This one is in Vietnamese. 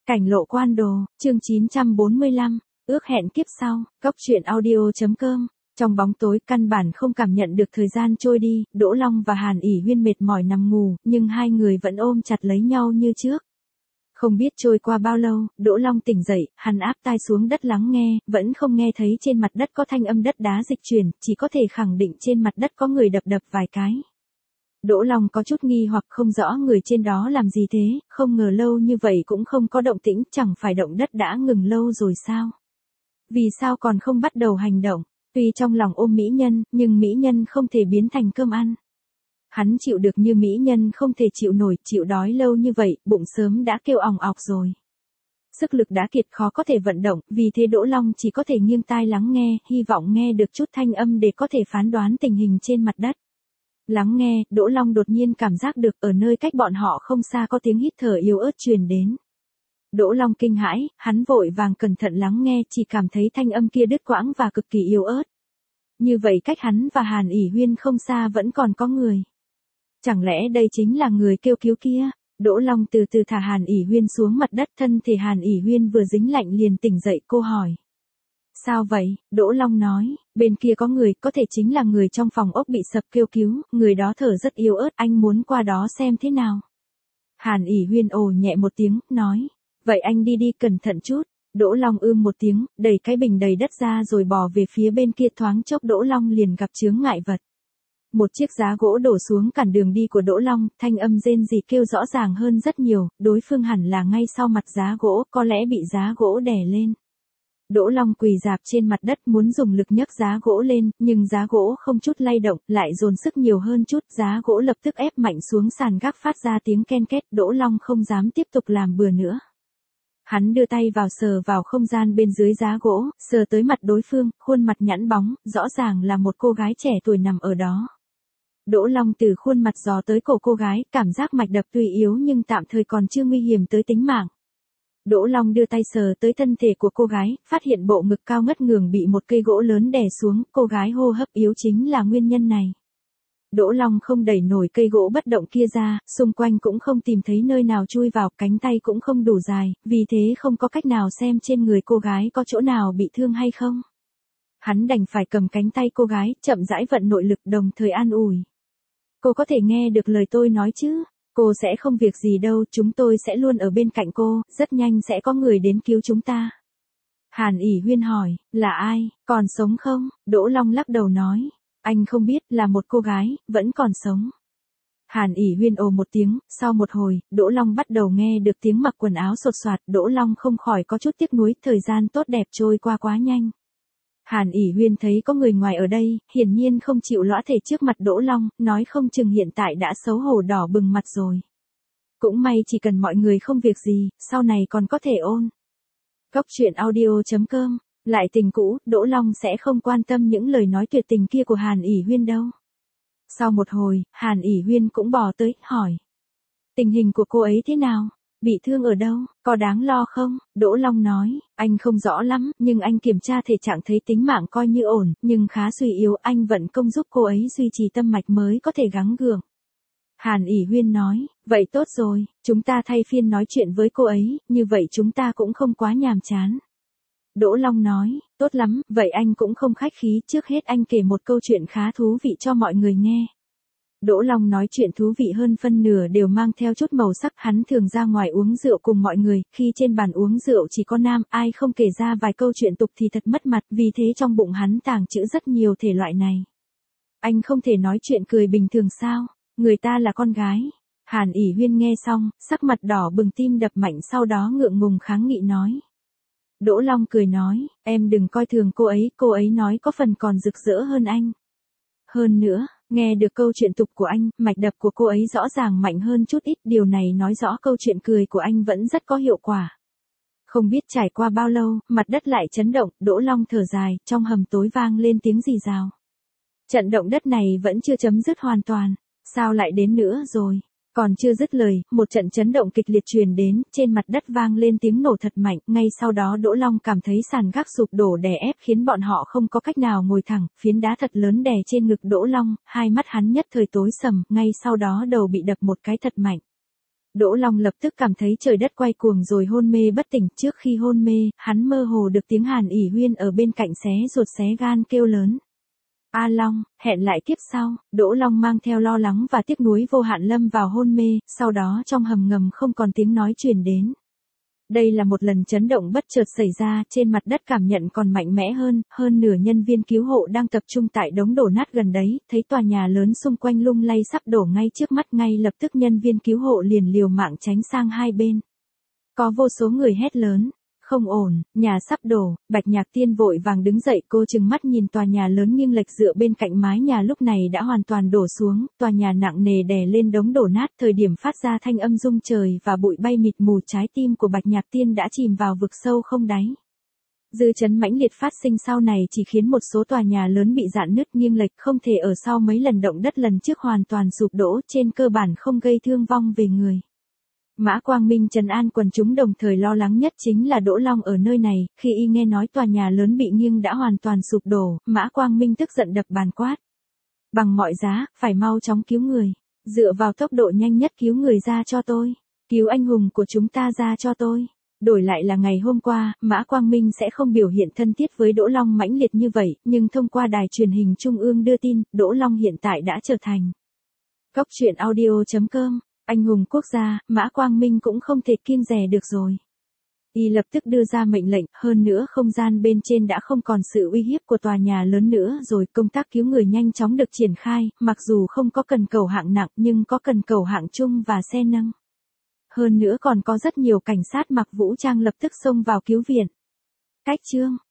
Cảnh lộ quan đồ, chương 945, ước hẹn kiếp sau, Cóc truyện audio.com. Trong bóng tối căn bản không cảm nhận được thời gian trôi đi, Đỗ Long và Hàn ỉ Huyên mệt mỏi nằm ngủ, nhưng hai người vẫn ôm chặt lấy nhau như trước. Không biết trôi qua bao lâu, Đỗ Long tỉnh dậy, hắn áp tai xuống đất lắng nghe, vẫn không nghe thấy trên mặt đất có thanh âm đất đá dịch chuyển, chỉ có thể khẳng định trên mặt đất có người đập đập vài cái. Đỗ Long có chút nghi hoặc không rõ người trên đó làm gì thế, không ngờ lâu như vậy cũng không có động tĩnh, chẳng phải động đất đã ngừng lâu rồi sao? Vì sao còn không bắt đầu hành động? Tuy trong lòng ôm mỹ nhân, nhưng mỹ nhân không thể biến thành cơm ăn. Hắn chịu được như mỹ nhân không thể chịu nổi, chịu đói lâu như vậy, bụng sớm đã kêu ỏng ọc rồi. Sức lực đã kiệt khó có thể vận động, vì thế Đỗ Long chỉ có thể nghiêng tai lắng nghe, hy vọng nghe được chút thanh âm để có thể phán đoán tình hình trên mặt đất. Lắng nghe, Đỗ Long đột nhiên cảm giác được ở nơi cách bọn họ không xa có tiếng hít thở yếu ớt truyền đến. Đỗ Long kinh hãi, hắn vội vàng cẩn thận lắng nghe, chỉ cảm thấy thanh âm kia đứt quãng và cực kỳ yếu ớt. Như vậy cách hắn và Hàn ỉ Huyên không xa vẫn còn có người. Chẳng lẽ đây chính là người kêu cứu kia? Đỗ Long từ từ thả Hàn ỉ Huyên xuống mặt đất, thân thể Hàn ỉ Huyên vừa dính lạnh liền tỉnh dậy, cô hỏi. Sao vậy? Đỗ Long nói, bên kia có người, có thể chính là người trong phòng ốc bị sập kêu cứu, người đó thở rất yếu ớt, anh muốn qua đó xem thế nào. Hàn ỉ Huyên ồ nhẹ một tiếng, nói, vậy anh đi đi cẩn thận chút. Đỗ Long một tiếng, đẩy cái bình đầy đất ra rồi bò về phía bên kia, thoáng chốc Đỗ Long liền gặp chướng ngại vật. Một chiếc giá gỗ đổ xuống cản đường đi của Đỗ Long, thanh âm rên rỉ kêu rõ ràng hơn rất nhiều, đối phương hẳn là ngay sau mặt giá gỗ, có lẽ bị giá gỗ đè lên. Đỗ Long quỳ rạp trên mặt đất muốn dùng lực nhấc giá gỗ lên, nhưng giá gỗ không chút lay động, lại dồn sức nhiều hơn chút, giá gỗ lập tức ép mạnh xuống sàn gác phát ra tiếng ken két, Đỗ Long không dám tiếp tục làm bừa nữa. Hắn đưa tay vào sờ vào không gian bên dưới giá gỗ, sờ tới mặt đối phương, khuôn mặt nhẵn bóng, rõ ràng là một cô gái trẻ tuổi nằm ở đó. Đỗ Long từ khuôn mặt dò tới cổ cô gái, cảm giác mạch đập tuy yếu nhưng tạm thời còn chưa nguy hiểm tới tính mạng. Đỗ Long đưa tay sờ tới thân thể của cô gái, phát hiện bộ ngực cao ngất ngường bị một cây gỗ lớn đè xuống, cô gái hô hấp yếu chính là nguyên nhân này. Đỗ Long không đẩy nổi cây gỗ bất động kia ra, xung quanh cũng không tìm thấy nơi nào chui vào, cánh tay cũng không đủ dài, vì thế không có cách nào xem trên người cô gái có chỗ nào bị thương hay không. Hắn đành phải cầm cánh tay cô gái, chậm rãi vận nội lực đồng thời an ủi. Cô có thể nghe được lời tôi nói chứ? Cô sẽ không việc gì đâu, chúng tôi sẽ luôn ở bên cạnh cô, rất nhanh sẽ có người đến cứu chúng ta. Hàn ỉ Huyên hỏi, là ai, còn sống không? Đỗ Long lắc đầu nói, anh không biết, là một cô gái, vẫn còn sống. Hàn ỉ Huyên ồ một tiếng, sau một hồi, Đỗ Long bắt đầu nghe được tiếng mặc quần áo sột soạt, Đỗ Long không khỏi có chút tiếc nuối, thời gian tốt đẹp trôi qua quá nhanh. Hàn ỉ Huyên thấy có người ngoài ở đây, hiển nhiên không chịu lõa thể trước mặt Đỗ Long, nói không chừng hiện tại đã xấu hổ đỏ bừng mặt rồi. Cũng may chỉ cần mọi người không việc gì, sau này còn có thể ôn. Cóc truyện audio.com, lại tình cũ, Đỗ Long sẽ không quan tâm những lời nói tuyệt tình kia của Hàn ỉ Huyên đâu. Sau một hồi, Hàn ỉ Huyên cũng bò tới, hỏi. Tình hình của cô ấy thế nào? Bị thương ở đâu, có đáng lo không? Đỗ Long nói, anh không rõ lắm, nhưng anh kiểm tra thể trạng thấy tính mạng coi như ổn, nhưng khá suy yếu, anh vận công giúp cô ấy duy trì tâm mạch mới có thể gắng gượng. Hàn ỉ Huyên nói, vậy tốt rồi, chúng ta thay phiên nói chuyện với cô ấy, như vậy chúng ta cũng không quá nhàm chán. Đỗ Long nói, tốt lắm, vậy anh cũng không khách khí, trước hết anh kể một câu chuyện khá thú vị cho mọi người nghe. Đỗ Long nói chuyện thú vị hơn phân nửa đều mang theo chút màu sắc, hắn thường ra ngoài uống rượu cùng mọi người, khi trên bàn uống rượu chỉ có nam, ai không kể ra vài câu chuyện tục thì thật mất mặt, vì thế trong bụng hắn tàng trữ rất nhiều thể loại này. Anh không thể nói chuyện cười bình thường sao, người ta là con gái. Hàn ỉ Huyên nghe xong, sắc mặt đỏ bừng, tim đập mạnh, sau đó ngượng ngùng kháng nghị nói. Đỗ Long cười nói, em đừng coi thường cô ấy nói có phần còn rực rỡ hơn anh. Hơn nữa, nghe được câu chuyện tục của anh, mạch đập của cô ấy rõ ràng mạnh hơn chút ít, điều này nói rõ câu chuyện cười của anh vẫn rất có hiệu quả. Không biết trải qua bao lâu, mặt đất lại chấn động, Đỗ Long thở dài, trong hầm tối vang lên tiếng rì rào. Trận động đất này vẫn chưa chấm dứt hoàn toàn, sao lại đến nữa rồi? Còn chưa dứt lời, một trận chấn động kịch liệt truyền đến, trên mặt đất vang lên tiếng nổ thật mạnh, ngay sau đó Đỗ Long cảm thấy sàn gác sụp đổ đè ép khiến bọn họ không có cách nào ngồi thẳng, phiến đá thật lớn đè trên ngực Đỗ Long, hai mắt hắn nhất thời tối sầm, ngay sau đó đầu bị đập một cái thật mạnh. Đỗ Long lập tức cảm thấy trời đất quay cuồng rồi hôn mê bất tỉnh. Trước khi hôn mê, hắn mơ hồ được tiếng Hàn ỉ Huyên ở bên cạnh xé ruột xé gan kêu lớn. A Long, hẹn lại kiếp sau. Đỗ Long mang theo lo lắng và tiếc nuối vô hạn lâm vào hôn mê, sau đó trong hầm ngầm không còn tiếng nói truyền đến. Đây là một lần chấn động bất chợt xảy ra, trên mặt đất cảm nhận còn mạnh mẽ hơn nửa nhân viên cứu hộ đang tập trung tại đống đổ nát gần đấy, thấy tòa nhà lớn xung quanh lung lay sắp đổ ngay trước mắt, ngay lập tức nhân viên cứu hộ liền liều mạng tránh sang hai bên. Có vô số người hét lớn. Không ổn, nhà sắp đổ. Bạch Nhạc Tiên vội vàng đứng dậy, cô trừng mắt nhìn tòa nhà lớn nghiêng lệch dựa bên cạnh mái nhà lúc này đã hoàn toàn đổ xuống, tòa nhà nặng nề đè lên đống đổ nát, thời điểm phát ra thanh âm rung trời và bụi bay mịt mù, trái tim của Bạch Nhạc Tiên đã chìm vào vực sâu không đáy. Dư chấn mãnh liệt phát sinh sau này chỉ khiến một số tòa nhà lớn bị rạn nứt nghiêng lệch, không thể ở sau mấy lần động đất lần trước hoàn toàn sụp đổ, trên cơ bản không gây thương vong về người. Mã Quang Minh trấn an quần chúng, đồng thời lo lắng nhất chính là Đỗ Long ở nơi này. Khi y nghe nói tòa nhà lớn bị nghiêng đã hoàn toàn sụp đổ, Mã Quang Minh tức giận đập bàn quát. Bằng mọi giá, phải mau chóng cứu người. Dựa vào tốc độ nhanh nhất cứu người ra cho tôi. Cứu anh hùng của chúng ta ra cho tôi. Đổi lại là ngày hôm qua, Mã Quang Minh sẽ không biểu hiện thân thiết với Đỗ Long mãnh liệt như vậy, nhưng thông qua đài truyền hình Trung ương đưa tin, Đỗ Long hiện tại đã trở thành Cóc Truyện Audio.com. Anh hùng quốc gia, Mã Quang Minh cũng không thể kiêng dè được rồi. Y lập tức đưa ra mệnh lệnh, hơn nữa không gian bên trên đã không còn sự uy hiếp của tòa nhà lớn nữa rồi, công tác cứu người nhanh chóng được triển khai, mặc dù không có cần cầu hạng nặng nhưng có cần cầu hạng trung và xe nâng. Hơn nữa còn có rất nhiều cảnh sát mặc vũ trang lập tức xông vào cứu viện. Cách chương